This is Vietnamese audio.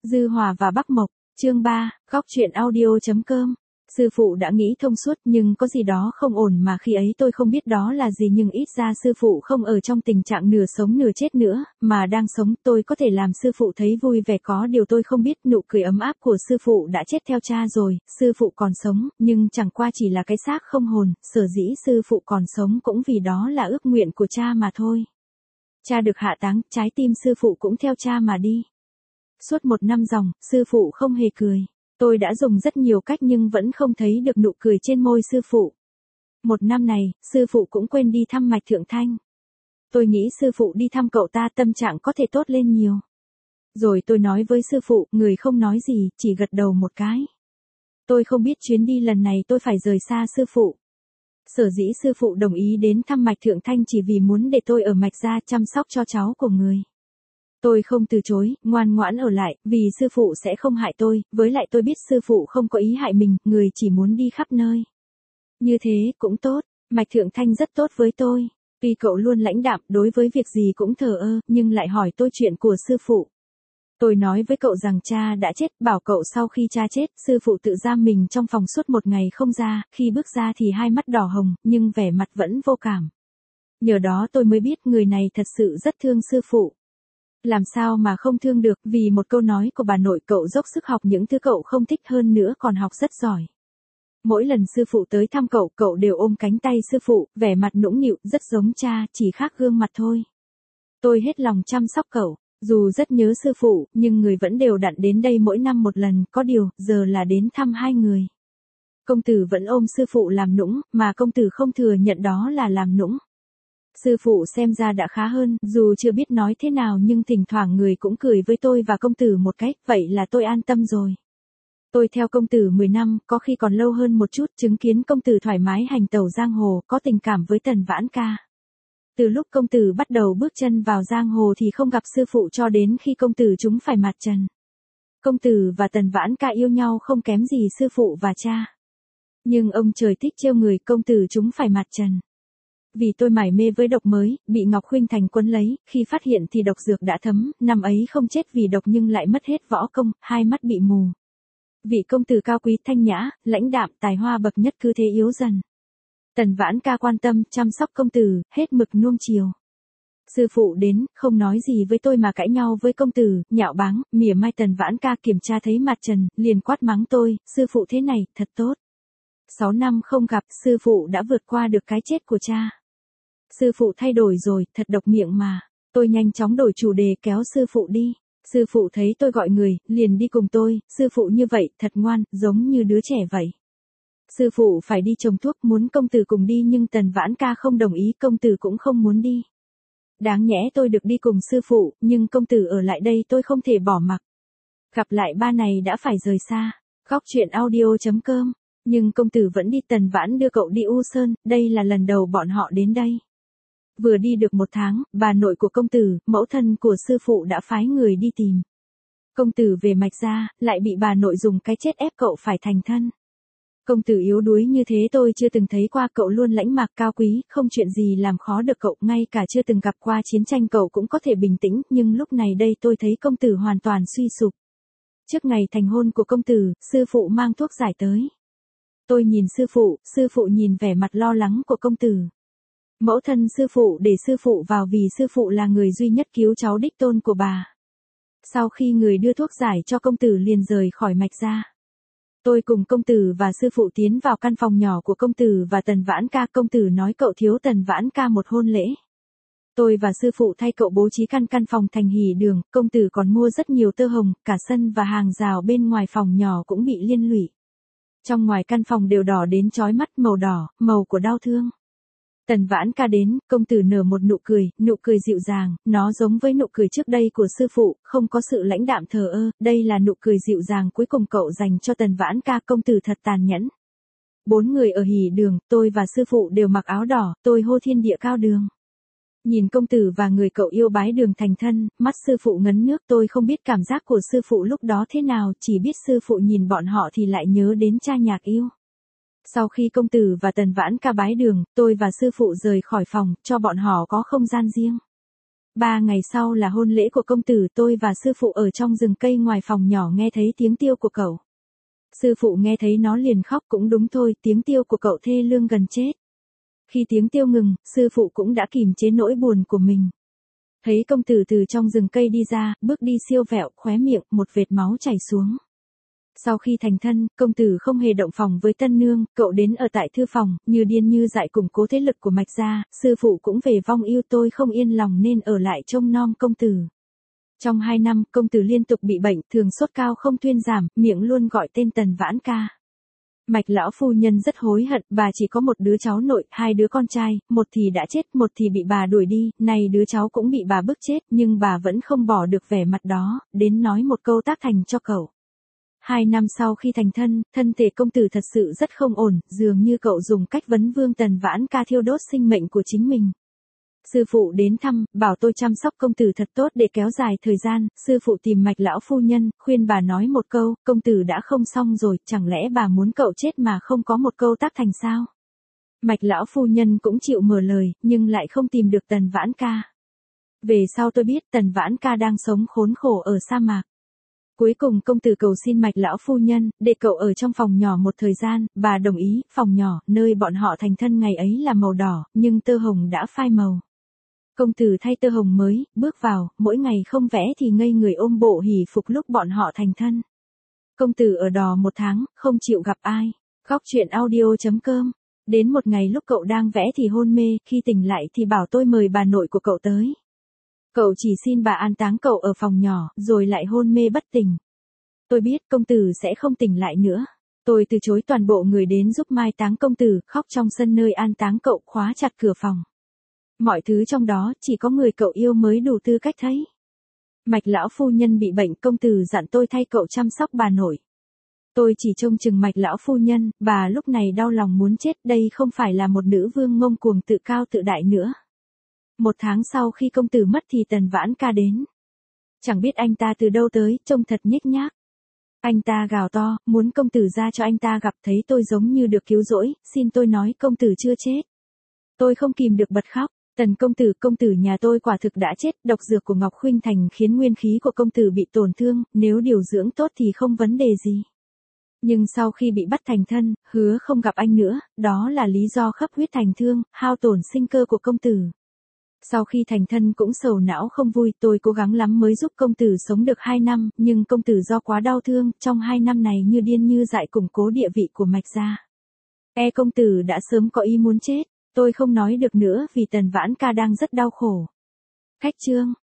Dư Hòa và Bắc Mộc, chương 3, góc chuyện audio.com. Sư phụ đã nghĩ thông suốt nhưng có gì đó không ổn mà khi ấy tôi không biết đó là gì, nhưng ít ra sư phụ không ở trong tình trạng nửa sống nửa chết nữa, mà đang sống. Tôi có thể làm sư phụ thấy vui vẻ. Có điều tôi không biết nụ cười ấm áp của sư phụ đã chết theo cha rồi. Sư phụ còn sống, nhưng chẳng qua chỉ là cái xác không hồn, sở dĩ sư phụ còn sống cũng vì đó là ước nguyện của cha mà thôi. Cha được hạ táng, trái tim sư phụ cũng theo cha mà đi. Suốt 1 năm ròng, sư phụ không hề cười. Tôi đã dùng rất nhiều cách nhưng vẫn không thấy được nụ cười trên môi sư phụ. 1 năm này, sư phụ cũng quên đi thăm Mạch Thượng Thanh. Tôi nghĩ sư phụ đi thăm cậu ta tâm trạng có thể tốt lên nhiều. Rồi tôi nói với sư phụ, người không nói gì, chỉ gật đầu một cái. Tôi không biết chuyến đi lần này tôi phải rời xa sư phụ. Sở dĩ sư phụ đồng ý đến thăm Mạch Thượng Thanh chỉ vì muốn để tôi ở Mạch gia chăm sóc cho cháu của người. Tôi không từ chối, ngoan ngoãn ở lại, vì sư phụ sẽ không hại tôi, với lại tôi biết sư phụ không có ý hại mình, người chỉ muốn đi khắp nơi. Như thế, cũng tốt, Mạch Thượng Thanh rất tốt với tôi. Tuy cậu luôn lãnh đạm, đối với việc gì cũng thờ ơ, nhưng lại hỏi tôi chuyện của sư phụ. Tôi nói với cậu rằng cha đã chết, bảo cậu sau khi cha chết, sư phụ tự giam mình trong phòng suốt 1 ngày không ra, khi bước ra thì hai mắt đỏ hồng, nhưng vẻ mặt vẫn vô cảm. Nhờ đó tôi mới biết người này thật sự rất thương sư phụ. Làm sao mà không thương được, vì một câu nói của bà nội cậu dốc sức học những thứ cậu không thích, hơn nữa còn học rất giỏi. Mỗi lần sư phụ tới thăm cậu, cậu đều ôm cánh tay sư phụ, vẻ mặt nũng nịu, rất giống cha, chỉ khác gương mặt thôi. Tôi hết lòng chăm sóc cậu, dù rất nhớ sư phụ, nhưng người vẫn đều đặn đến đây mỗi năm 1 lần, có điều, giờ là đến thăm 2 người. Công tử vẫn ôm sư phụ làm nũng, mà công tử không thừa nhận đó là làm nũng. Sư phụ xem ra đã khá hơn, dù chưa biết nói thế nào nhưng thỉnh thoảng người cũng cười với tôi và công tử một cách, vậy là tôi an tâm rồi. Tôi theo công tử 10 năm, có khi còn lâu hơn một chút, chứng kiến công tử thoải mái hành tẩu giang hồ, có tình cảm với Tần Vãn Ca. Từ lúc công tử bắt đầu bước chân vào giang hồ thì không gặp sư phụ cho đến khi công tử chúng phải mặt trần. Công tử và Tần Vãn Ca yêu nhau không kém gì sư phụ và cha. Nhưng ông trời thích trêu người, công tử chúng phải mặt trần. Vì tôi mải mê với độc mới, bị Ngọc Khuynh Thành quấn lấy, khi phát hiện thì độc dược đã thấm, năm ấy không chết vì độc nhưng lại mất hết võ công, hai mắt bị mù. Vị công tử cao quý thanh nhã, lãnh đạm, tài hoa bậc nhất cứ thế yếu dần. Tần Vãn Ca quan tâm, chăm sóc công tử, hết mực nuông chiều. Sư phụ đến, không nói gì với tôi mà cãi nhau với công tử, nhạo báng, mỉa mai. Tần Vãn Ca kiểm tra thấy mặt trần, liền quát mắng tôi, sư phụ thế này, thật tốt. 6 năm không gặp, sư phụ đã vượt qua được cái chết của cha. Sư phụ thay đổi rồi, thật độc miệng mà. Tôi nhanh chóng đổi chủ đề kéo sư phụ đi. Sư phụ thấy tôi gọi người, liền đi cùng tôi, sư phụ như vậy, thật ngoan, giống như đứa trẻ vậy. Sư phụ phải đi trồng thuốc, muốn công tử cùng đi nhưng Tần Vãn Ca không đồng ý, công tử cũng không muốn đi. Đáng nhẽ tôi được đi cùng sư phụ, nhưng công tử ở lại đây tôi không thể bỏ mặc. Gặp lại ba này đã phải rời xa. Góc chuyện audio.com. Nhưng công tử vẫn đi. Tần Vãn đưa cậu đi U Sơn, đây là lần đầu bọn họ đến đây. Vừa đi được 1 tháng, bà nội của công tử, mẫu thân của sư phụ đã phái người đi tìm. Công tử về Mạch gia, lại bị bà nội dùng cái chết ép cậu phải thành thân. Công tử yếu đuối như thế tôi chưa từng thấy qua, cậu luôn lãnh mạc cao quý, không chuyện gì làm khó được cậu, ngay cả chưa từng gặp qua chiến tranh cậu cũng có thể bình tĩnh, nhưng lúc này đây tôi thấy công tử hoàn toàn suy sụp. Trước ngày thành hôn của công tử, sư phụ mang thuốc giải tới. Tôi nhìn sư phụ nhìn vẻ mặt lo lắng của công tử. Mẫu thân sư phụ để sư phụ vào vì sư phụ là người duy nhất cứu cháu đích tôn của bà. Sau khi người đưa thuốc giải cho công tử liền rời khỏi Mạch gia. Tôi cùng công tử và sư phụ tiến vào căn phòng nhỏ của công tử và Tần Vãn Ca. Công tử nói cậu thiếu Tần Vãn Ca một hôn lễ. Tôi và sư phụ thay cậu bố trí căn phòng thành hỷ đường, công tử còn mua rất nhiều tơ hồng, cả sân và hàng rào bên ngoài phòng nhỏ cũng bị liên lụy. Trong ngoài căn phòng đều đỏ đến chói mắt, màu đỏ, màu của đau thương. Tần Vãn Ca đến, công tử nở một nụ cười dịu dàng, nó giống với nụ cười trước đây của sư phụ, không có sự lãnh đạm thờ ơ, đây là nụ cười dịu dàng cuối cùng cậu dành cho Tần Vãn Ca. Công tử thật tàn nhẫn. 4 người ở hỷ đường, tôi và sư phụ đều mặc áo đỏ, tôi hô thiên địa cao đường. Nhìn công tử và người cậu yêu bái đường thành thân, mắt sư phụ ngấn nước, tôi không biết cảm giác của sư phụ lúc đó thế nào, chỉ biết sư phụ nhìn bọn họ thì lại nhớ đến cha nhạc yêu. Sau khi công tử và Tần Vãn Ca bái đường, tôi và sư phụ rời khỏi phòng, cho bọn họ có không gian riêng. 3 ngày sau là hôn lễ của công tử, tôi và sư phụ ở trong rừng cây ngoài phòng nhỏ nghe thấy tiếng tiêu của cậu. Sư phụ nghe thấy nó liền khóc, cũng đúng thôi, tiếng tiêu của cậu thê lương gần chết. Khi tiếng tiêu ngừng, sư phụ cũng đã kìm chế nỗi buồn của mình. Thấy công tử từ trong rừng cây đi ra, bước đi siêu vẹo, khóe miệng, một vệt máu chảy xuống. Sau khi thành thân, công tử không hề động phòng với tân nương, cậu đến ở tại thư phòng, như điên như dại củng cố thế lực của Mạch gia, sư phụ cũng về vong yêu, tôi không yên lòng nên ở lại trông nom công tử. Trong 2 năm, công tử liên tục bị bệnh, thường sốt cao không thuyên giảm, miệng luôn gọi tên Tần Vãn Ca. Mạch lão phu nhân rất hối hận, bà chỉ có một đứa cháu nội, 2 đứa con trai, một thì đã chết, một thì bị bà đuổi đi, này đứa cháu cũng bị bà bức chết, nhưng bà vẫn không bỏ được vẻ mặt đó, đến nói một câu tác thành cho cậu. 2 năm sau khi thành thân, thân thể công tử thật sự rất không ổn, dường như cậu dùng cách vấn vương Tần Vãn Ca thiêu đốt sinh mệnh của chính mình. Sư phụ đến thăm, bảo tôi chăm sóc công tử thật tốt để kéo dài thời gian, sư phụ tìm Mạch lão phu nhân, khuyên bà nói một câu, công tử đã không xong rồi, chẳng lẽ bà muốn cậu chết mà không có một câu tác thành sao? Mạch lão phu nhân cũng chịu mở lời, nhưng lại không tìm được Tần Vãn Ca. Về sau tôi biết Tần Vãn Ca đang sống khốn khổ ở sa mạc. Cuối cùng công tử cầu xin Mạch lão phu nhân, để cậu ở trong phòng nhỏ một thời gian, bà đồng ý, phòng nhỏ, nơi bọn họ thành thân ngày ấy là màu đỏ, nhưng tơ hồng đã phai màu. Công tử thay tơ hồng mới, bước vào, mỗi ngày không vẽ thì ngây người ôm bộ hỷ phục lúc bọn họ thành thân. Công tử ở đò 1 tháng, không chịu gặp ai. Góc truyện audio.com. Đến một ngày lúc cậu đang vẽ thì hôn mê, khi tỉnh lại thì bảo tôi mời bà nội của cậu tới. Cậu chỉ xin bà an táng cậu ở phòng nhỏ, rồi lại hôn mê bất tỉnh. Tôi biết công tử sẽ không tỉnh lại nữa. Tôi từ chối toàn bộ người đến giúp mai táng công tử, khóc trong sân nơi an táng cậu, khóa chặt cửa phòng. Mọi thứ trong đó, chỉ có người cậu yêu mới đủ tư cách thấy. Mạch lão phu nhân bị bệnh, công tử dặn tôi thay cậu chăm sóc bà nội. Tôi chỉ trông chừng Mạch lão phu nhân, bà lúc này đau lòng muốn chết, đây không phải là một nữ vương ngông cuồng tự cao tự đại nữa. 1 tháng sau khi công tử mất thì Tần Vãn Ca đến. Chẳng biết anh ta từ đâu tới, trông thật nhếch nhác. Anh ta gào to, muốn công tử ra cho anh ta gặp, thấy tôi giống như được cứu rỗi, xin tôi nói công tử chưa chết. Tôi không kìm được bật khóc. Tần công tử nhà tôi quả thực đã chết, độc dược của Ngọc Khuynh Thành khiến nguyên khí của công tử bị tổn thương, nếu điều dưỡng tốt thì không vấn đề gì. Nhưng sau khi bị bắt thành thân, hứa không gặp anh nữa, đó là lý do khắp huyết thành thương, hao tổn sinh cơ của công tử. Sau khi thành thân cũng sầu não không vui, tôi cố gắng lắm mới giúp công tử sống được 2 năm, nhưng công tử do quá đau thương, trong 2 năm này như điên như dại củng cố địa vị của Mạch gia. Công tử đã sớm có ý muốn chết. Tôi không nói được nữa vì Tần Vãn Ca đang rất đau khổ. Khách chương.